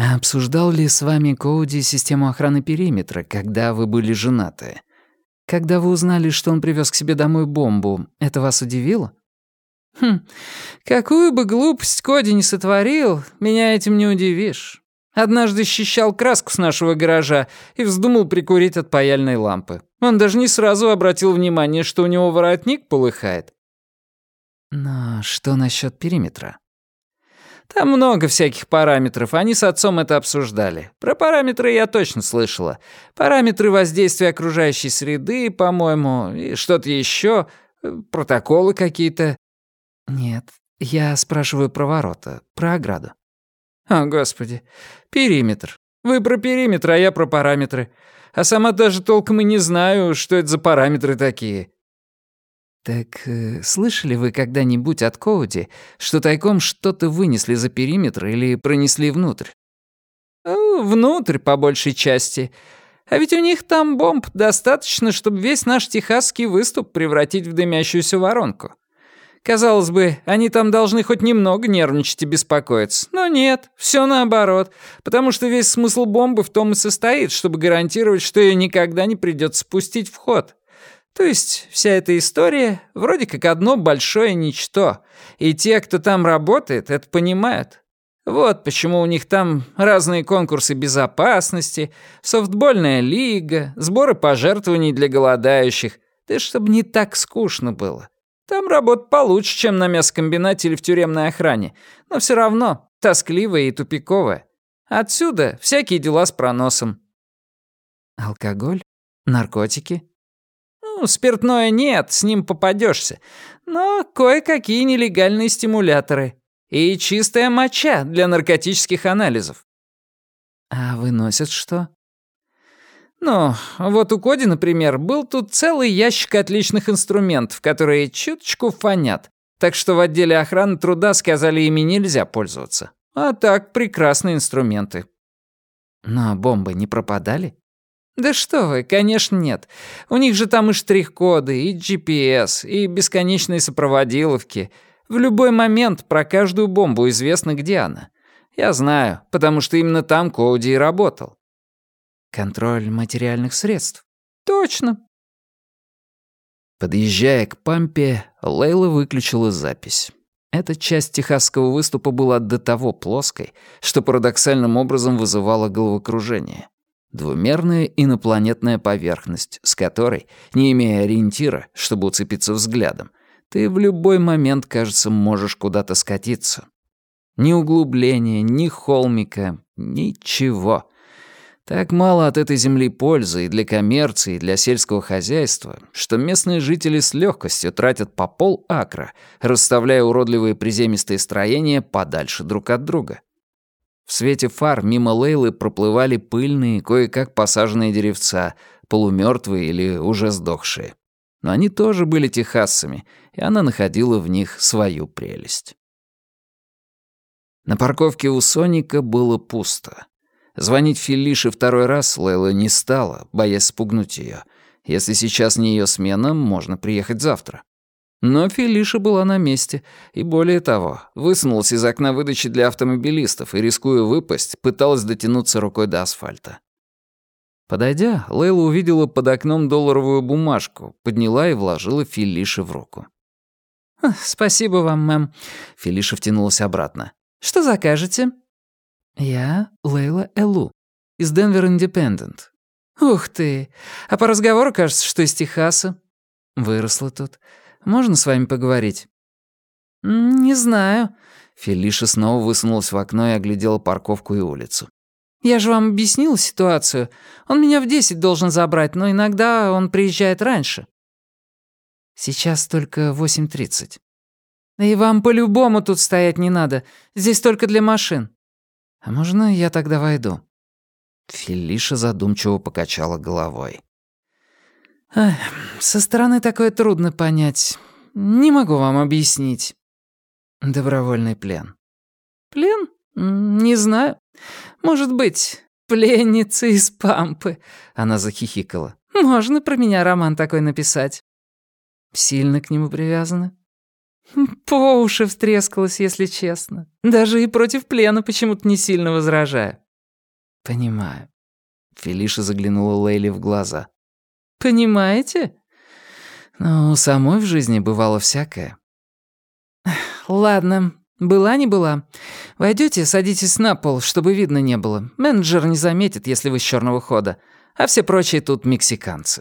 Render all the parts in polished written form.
Обсуждал ли с вами Коуди систему охраны периметра, когда вы были женаты? Когда вы узнали, что он привез к себе домой бомбу, это вас удивило? Хм, какую бы глупость Коди не сотворил, меня этим не удивишь. Однажды счищал краску с нашего гаража и вздумал прикурить от паяльной лампы. Он даже не сразу обратил внимание, что у него воротник полыхает. Но что насчет периметра? Там много всяких параметров, они с отцом это обсуждали. Про параметры я точно слышала. Параметры воздействия окружающей среды, по-моему, и что-то еще, протоколы какие-то. Нет, я спрашиваю про ворота, про ограду. О, господи, периметр. Вы про периметр, а я про параметры. А сама даже толком и не знаю, что это за параметры такие. Так слышали вы когда-нибудь от Коуди, что тайком что-то вынесли за периметр или пронесли внутрь? Внутрь, по большей части. А ведь у них там бомб достаточно, чтобы весь наш техасский выступ превратить в дымящуюся воронку. Казалось бы, они там должны хоть немного нервничать и беспокоиться. Но нет, все наоборот, потому что весь смысл бомбы в том и состоит, чтобы гарантировать, что ее никогда не придется спустить в ход. То есть вся эта история вроде как одно большое ничто, и те, кто там работает, это понимают. Вот почему у них там разные конкурсы безопасности, софтбольная лига, сборы пожертвований для голодающих, да чтобы не так скучно было. Там работа получше, чем на мясокомбинате или в тюремной охране, но все равно тоскливая и тупиковая. Отсюда всякие дела с проносом. Алкоголь? Наркотики? Спиртное нет, с ним попадешься. Но кое-какие нелегальные стимуляторы. И чистая моча для наркотических анализов. А выносят что? Вот у Коди, например, был тут целый ящик отличных инструментов, которые чуточку фонят. Так что в отделе охраны труда сказали, ими нельзя пользоваться. А так, прекрасные инструменты. Но бомбы не пропадали? Да что вы, конечно, нет. У них же там и штрих-коды, и GPS, и бесконечные сопроводиловки. В любой момент про каждую бомбу известно, где она. Я знаю, потому что именно там Коуди и работал. Контроль материальных средств. Точно. Подъезжая к Пампе, Лейла выключила запись. Эта часть техасского выступа была до того плоской, что парадоксальным образом вызывала головокружение. Двумерная инопланетная поверхность, с которой, не имея ориентира, чтобы уцепиться взглядом, ты в любой момент, кажется, можешь куда-то скатиться. Ни углубления, ни холмика, ничего. Так мало от этой земли пользы и для коммерции, и для сельского хозяйства, что местные жители с легкостью тратят по пол-акра, расставляя уродливые приземистые строения подальше друг от друга. В свете фар мимо Лейлы проплывали пыльные, кое-как посаженные деревца, полумертвые или уже сдохшие. Но они тоже были техасцами, и она находила в них свою прелесть. На парковке у Соника было пусто. Звонить Фелише второй раз Лейла не стала, боясь спугнуть ее. Если сейчас не ее смена, можно приехать завтра. Но Фелиша была на месте, и более того, высунулась из окна выдачи для автомобилистов и, рискуя выпасть, пыталась дотянуться рукой до асфальта. Подойдя, Лейла увидела под окном долларовую бумажку, подняла и вложила Фелише в руку. «Спасибо вам, мэм». Фелиша втянулась обратно. «Что закажете?» «Я Лейла Элу, из Денвер Индепендент». «Ух ты! А по разговору кажется, что из Техаса». «Выросла тут. Можно с вами поговорить?» «Не знаю». Фелиша снова высунулась в окно и оглядела парковку и улицу. «Я же вам объяснила ситуацию. Он меня в 10 должен забрать, но иногда он приезжает раньше». «Сейчас только 8:30. «И вам по-любому тут стоять не надо. Здесь только для машин». «А можно я тогда войду?» Фелиша задумчиво покачала головой. «Ах, со стороны такое трудно понять. Не могу вам объяснить». «Добровольный плен». «Плен? Не знаю. Может быть, пленница из Пампы». Она захихикала. «Можно про меня роман такой написать». «Сильно к нему привязаны?» «По уши встрескалась, если честно. Даже и против плена почему-то не сильно возражаю». «Понимаю». Фелиша заглянула Лейле в глаза. «Понимаете? Ну, у самой в жизни бывало всякое». «Ладно, была не была. Войдёте, садитесь на пол, чтобы видно не было. Менеджер не заметит, если вы с чёрного хода, а все прочие тут мексиканцы».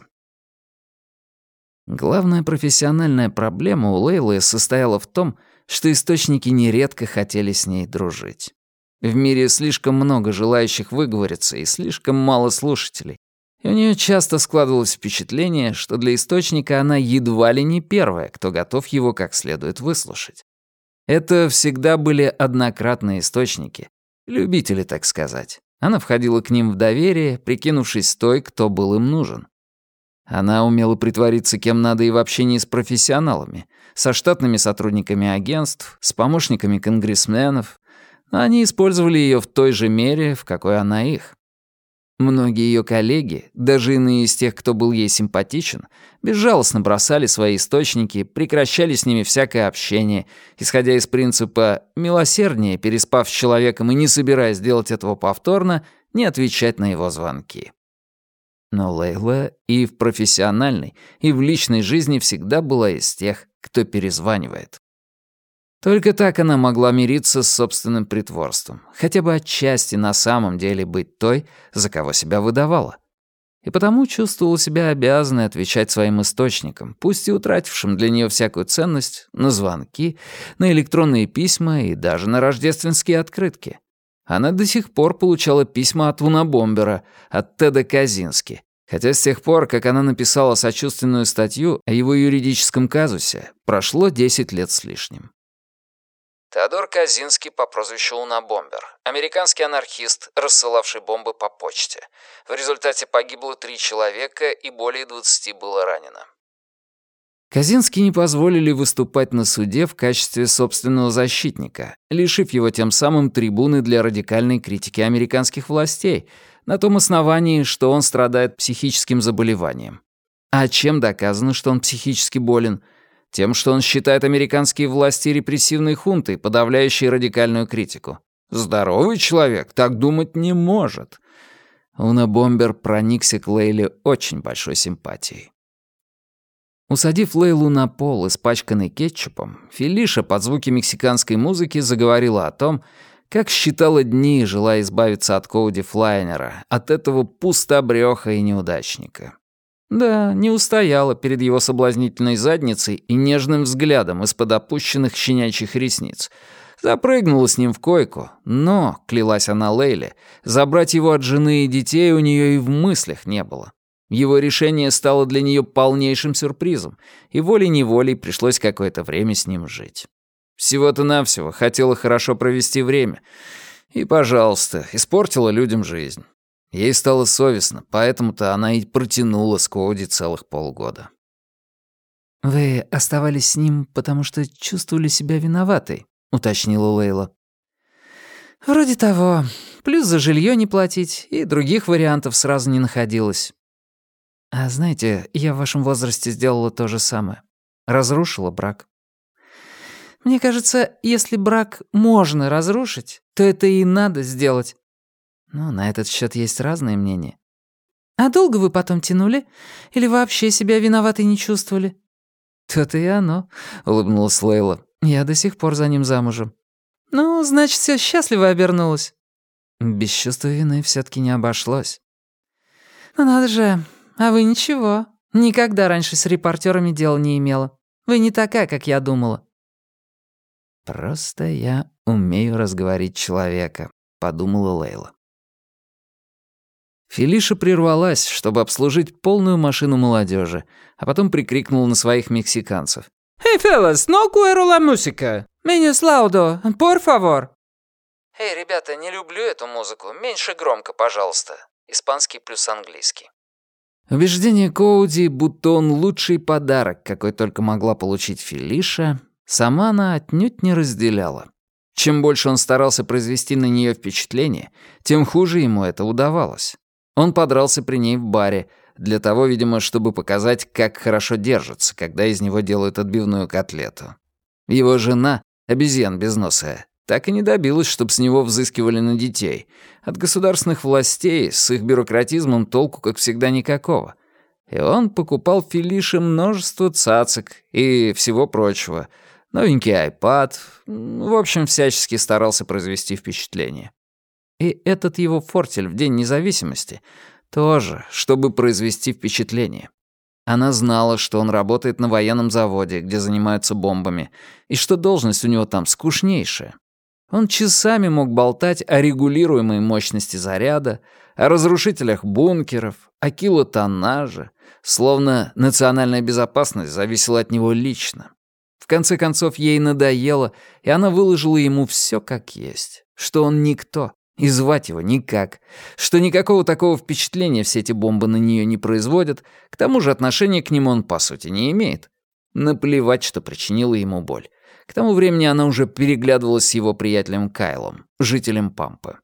Главная профессиональная проблема у Лейлы состояла в том, что источники нередко хотели с ней дружить. В мире слишком много желающих выговориться и слишком мало слушателей. И у неё часто складывалось впечатление, что для источника она едва ли не первая, кто готов его как следует выслушать. Это всегда были однократные источники, любители, так сказать. Она входила к ним в доверие, прикинувшись той, кто был им нужен. Она умела притвориться кем надо и в общении с профессионалами, со штатными сотрудниками агентств, с помощниками конгрессменов, но они использовали её в той же мере, в какой она их. Многие её коллеги, даже иные из тех, кто был ей симпатичен, безжалостно бросали свои источники, прекращали с ними всякое общение, исходя из принципа «милосерднее, переспав с человеком и не собираясь делать этого повторно, не отвечать на его звонки». Но Лейла и в профессиональной, и в личной жизни всегда была из тех, кто перезванивает. Только так она могла мириться с собственным притворством, хотя бы отчасти на самом деле быть той, за кого себя выдавала. И потому чувствовала себя обязанной отвечать своим источникам, пусть и утратившим для нее всякую ценность, на звонки, на электронные письма и даже на рождественские открытки. Она до сих пор получала письма от Унабомбера, от Теда Казински, хотя с тех пор, как она написала сочувственную статью о его юридическом казусе, прошло 10 лет с лишним. Теодор Казински по прозвищу Унабомбер, американский анархист, рассылавший бомбы по почте. В результате погибло 3 человека и более 20 было ранено. Казински не позволили выступать на суде в качестве собственного защитника, лишив его тем самым трибуны для радикальной критики американских властей, на том основании, что он страдает психическим заболеванием. А чем доказано, что он психически болен? Тем, что он считает американские власти репрессивной хунтой, подавляющей радикальную критику. Здоровый человек так думать не может. Унабомбер проникся к Лейле очень большой симпатией. Усадив Лейлу на пол, испачканный кетчупом, Фелиша под звуки мексиканской музыки заговорила о том, как считала дни, желая избавиться от Коуди Флайнера, от этого пустобрёха и неудачника. Да, не устояла перед его соблазнительной задницей и нежным взглядом из-под опущенных щенячьих ресниц. Запрыгнула с ним в койку, но, клялась она Лейле, забрать его от жены и детей у нее и в мыслях не было. Его решение стало для нее полнейшим сюрпризом, и волей-неволей пришлось какое-то время с ним жить. Всего-то навсего хотела хорошо провести время. И, пожалуйста, испортила людям жизнь. Ей стало совестно, поэтому-то она и протянула с Коуди целых полгода. «Вы оставались с ним, потому что чувствовали себя виноватой», — уточнила Лейла. «Вроде того. Плюс за жилье не платить, и других вариантов сразу не находилось. А знаете, я в вашем возрасте сделала то же самое. Разрушила брак. Мне кажется, если брак можно разрушить, то это и надо сделать. Ну, на этот счет есть разные мнения. А долго вы потом тянули? Или вообще себя виноватой не чувствовали?» «То-то и оно», — улыбнулась Лейла. «Я до сих пор за ним замужем». «Ну, значит, всё счастливо обернулось». Без чувства вины всё-таки не обошлось. «Ну надо же, а вы ничего. Никогда раньше с репортерами дела не имела. Вы не такая, как я думала». «Просто я умею разговорить человека», — подумала Лейла. Фелиша прервалась, чтобы обслужить полную машину молодежи, а потом прикрикнула на своих мексиканцев. «Эй, fellas, no quiero la música. Menos laudo, por favor». «Эй, ребята, не люблю эту музыку. Меньше громко, пожалуйста». Испанский плюс английский. Убеждение Коуди, будто он лучший подарок, какой только могла получить Фелиша, сама она отнюдь не разделяла. Чем больше он старался произвести на нее впечатление, тем хуже ему это удавалось. Он подрался при ней в баре, для того, видимо, чтобы показать, как хорошо держится, когда из него делают отбивную котлету. Его жена, обезьян безносая, Так и не добилась, чтобы с него взыскивали на детей. От государственных властей с их бюрократизмом толку, как всегда, никакого. И он покупал Фелише множество цацок и всего прочего. Новенький iPad. В общем, всячески старался произвести впечатление. И этот его фортель в День независимости тоже, чтобы произвести впечатление. Она знала, что он работает на военном заводе, где занимаются бомбами, и что должность у него там скучнейшая. Он часами мог болтать о регулируемой мощности заряда, о разрушителях бункеров, о килотоннаже, словно национальная безопасность зависела от него лично. В конце концов, ей надоело, и она выложила ему все как есть, что он никто, и звать его никак, что никакого такого впечатления все эти бомбы на нее не производят, к тому же отношения к нему он, по сути, не имеет. Наплевать, что причинила ему боль. К тому времени она уже переглядывалась с его приятелем Кайлом, жителем Пампы.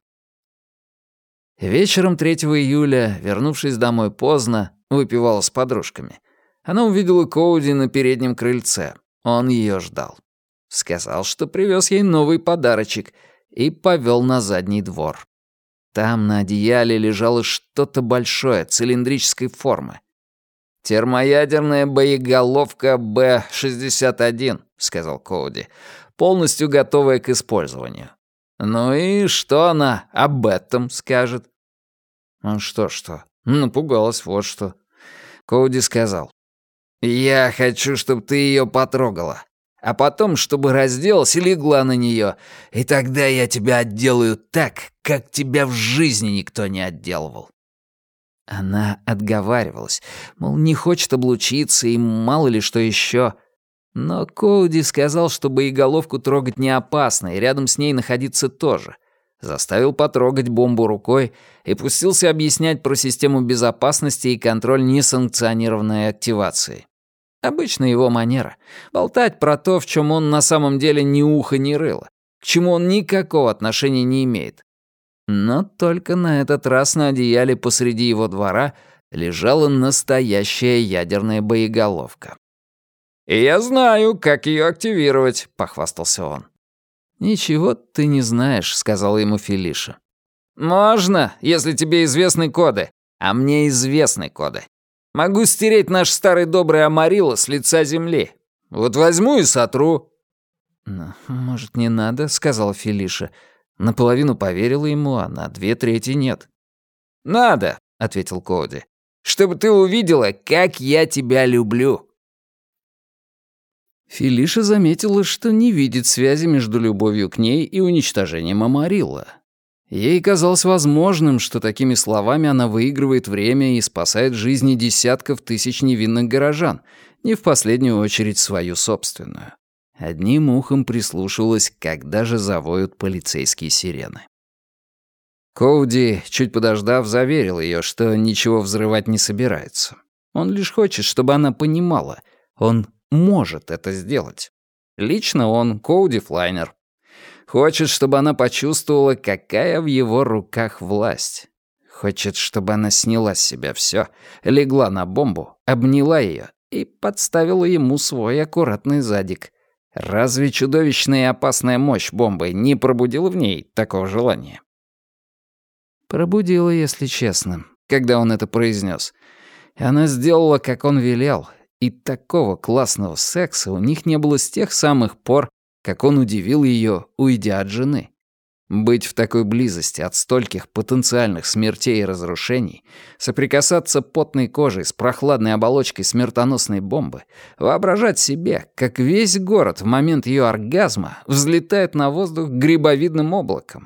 Вечером 3 июля, вернувшись домой поздно, выпивала с подружками, она увидела Коуди на переднем крыльце. Он ее ждал. Сказал, что привез ей новый подарочек, и повел на задний двор. Там на одеяле лежало что-то большое, цилиндрической формы. «Термоядерная боеголовка Б-61», — сказал Коуди, «полностью готовая к использованию». «Ну и что она об этом скажет?» «Ну что? Напугалась, вот что». Коуди сказал, «Я хочу, чтобы ты ее потрогала, а потом, чтобы разделась и легла на нее, и тогда я тебя отделаю так, как тебя в жизни никто не отделывал». Она отговаривалась, мол, не хочет облучиться и мало ли что еще. Но Коуди сказал, что боеголовку трогать не опасно, и рядом с ней находиться тоже. Заставил потрогать бомбу рукой и пустился объяснять про систему безопасности и контроль несанкционированной активации. Обычно его манера — болтать про то, в чем он на самом деле ни уха, ни рыла, к чему он никакого отношения не имеет. Но только на этот раз на одеяле посреди его двора лежала настоящая ядерная боеголовка. «И я знаю, как ее активировать», — похвастался он. «Ничего ты не знаешь», — сказала ему Фелиша. «Можно, если тебе известны коды, а мне известны коды. Могу стереть наш старый добрый Амарилла с лица земли. Вот возьму и сотру». «Может, не надо», — сказала Фелиша. Наполовину поверила ему, а на 2/3 нет. «Надо», — ответил Коуди, «чтобы ты увидела, как я тебя люблю». Фелиша заметила, что не видит связи между любовью к ней и уничтожением Амарилла. Ей казалось возможным, что такими словами она выигрывает время и спасает жизни десятков тысяч невинных горожан, не в последнюю очередь свою собственную. Одним ухом прислушивалась, когда же завоют полицейские сирены. Коуди, чуть подождав, заверил ее, что ничего взрывать не собирается. Он лишь хочет, чтобы она понимала, он может это сделать. Лично он, Коуди Флайнер. Хочет, чтобы она почувствовала, какая в его руках власть. Хочет, чтобы она сняла с себя все, легла на бомбу, обняла ее и подставила ему свой аккуратный задик. Разве чудовищная и опасная мощь бомбы не пробудила в ней такого желания? Пробудила, если честно, когда он это произнес. И она сделала, как он велел, и такого классного секса у них не было с тех самых пор, как он удивил ее, уйдя от жены. Быть в такой близости от стольких потенциальных смертей и разрушений, соприкасаться потной кожей с прохладной оболочкой смертоносной бомбы, воображать себе, как весь город в момент ее оргазма взлетает на воздух грибовидным облаком.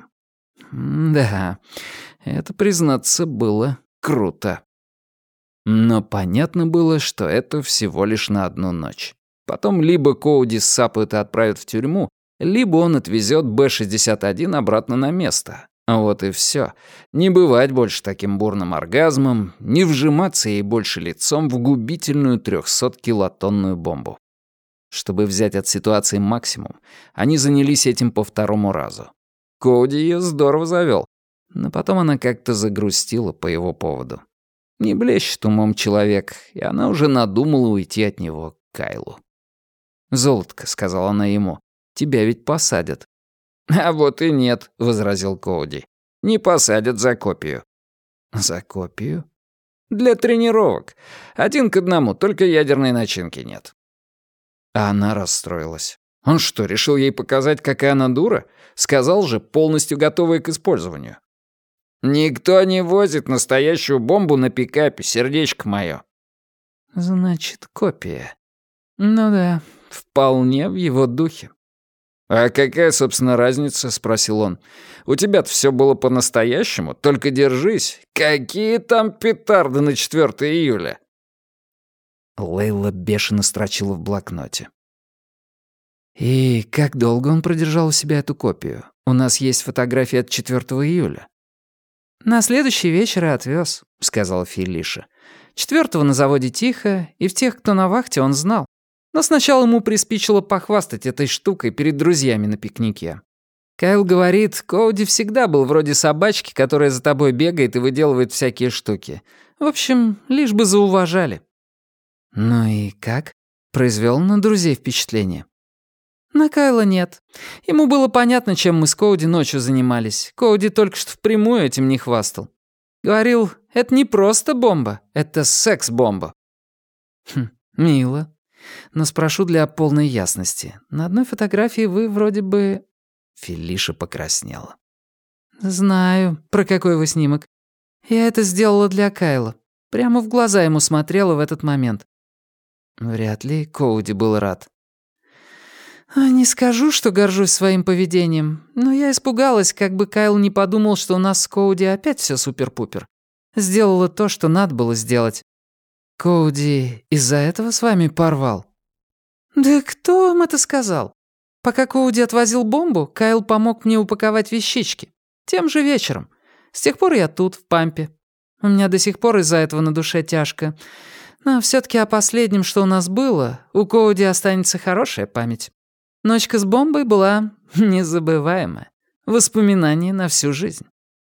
Да, это, признаться, было круто. Но понятно было, что это всего лишь на одну ночь. Потом либо Коуди сцапают и отправят в тюрьму, либо он отвезет Б-61 обратно на место. Вот и все. Не бывать больше таким бурным оргазмом, не вжиматься ей больше лицом в губительную 300-килотонную бомбу. Чтобы взять от ситуации максимум, они занялись этим по второму разу. Коуди ее здорово завел, но потом она как-то загрустила по его поводу. Не блещет умом человек, и она уже надумала уйти от него к Кайлу. «Золотко», — сказала она ему, — «тебя ведь посадят». «А вот и нет», — возразил Коуди. «Не посадят за копию». «За копию?» «Для тренировок. 1:1, только ядерной начинки нет». А она расстроилась. Он что, решил ей показать, какая она дура? Сказал же, полностью готовая к использованию. «Никто не возит настоящую бомбу на пикапе, сердечко мое». «Значит, копия. Ну да, вполне в его духе». «А какая, собственно, разница?» — спросил он. «У тебя-то все было по-настоящему, только держись. Какие там петарды на 4 июля?» Лейла бешено строчила в блокноте. «И как долго он продержал у себя эту копию? У нас есть фотографии от 4 июля». «На следующий вечер и отвез», — сказала Фелиша. 4-го на заводе тихо, и в тех, кто на вахте, он знал. Но сначала ему приспичило похвастать этой штукой перед друзьями на пикнике. Кайл говорит, Коуди всегда был вроде собачки, которая за тобой бегает и выделывает всякие штуки. В общем, лишь бы зауважали. «Ну и как?» — произвел на друзей впечатление. «На Кайла нет. Ему было понятно, чем мы с Коуди ночью занимались. Коуди только что впрямую этим не хвастал. Говорил, это не просто бомба, это секс-бомба». «Хм, мило. Но спрошу для полной ясности. На одной фотографии вы вроде бы...» Фелиша покраснела. «Знаю, про какой вы снимок. Я это сделала для Кайла. Прямо в глаза ему смотрела в этот момент». Вряд ли Коуди был рад. «Не скажу, что горжусь своим поведением, но я испугалась, как бы Кайл не подумал, что у нас с Коуди опять все супер-пупер. Сделала то, что надо было сделать. Коуди из-за этого с вами порвал?» «Да кто вам это сказал? Пока Коуди отвозил бомбу, Кайл помог мне упаковать вещички. Тем же вечером. С тех пор я тут, в Пампе. У меня до сих пор из-за этого на душе тяжко. Но все-таки о последнем, что у нас было, у Коуди останется хорошая память. Ночка с бомбой была незабываемая. Воспоминание на всю жизнь».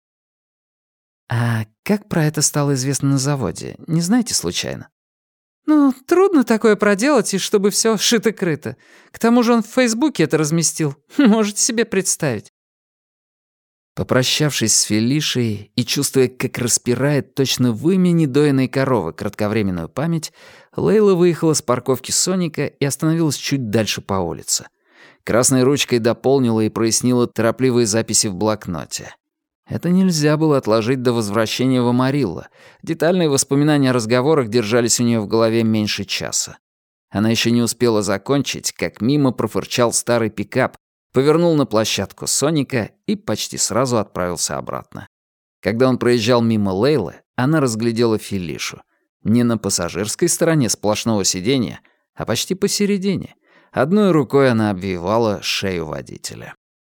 «А как про это стало известно на заводе? Не знаете случайно?» «Ну, трудно такое проделать, и чтобы все шито-крыто. К тому же он в Фейсбуке это разместил. Можете себе представить». Попрощавшись с Фелишей и чувствуя, как распирает точно вымя недоенной коровы кратковременную память, Лейла выехала с парковки Соника и остановилась чуть дальше по улице. Красной ручкой дополнила и прояснила торопливые записи в блокноте. Это нельзя было отложить до возвращения в Амарилло. Детальные воспоминания о разговорах держались у нее в голове меньше часа. Она еще не успела закончить, как мимо профырчал старый пикап, повернул на площадку Соника и почти сразу отправился обратно. Когда он проезжал мимо Лейлы, она разглядела Фелишу. Не на пассажирской стороне сплошного сиденья, а почти посередине. Одной рукой она обвивала шею водителя.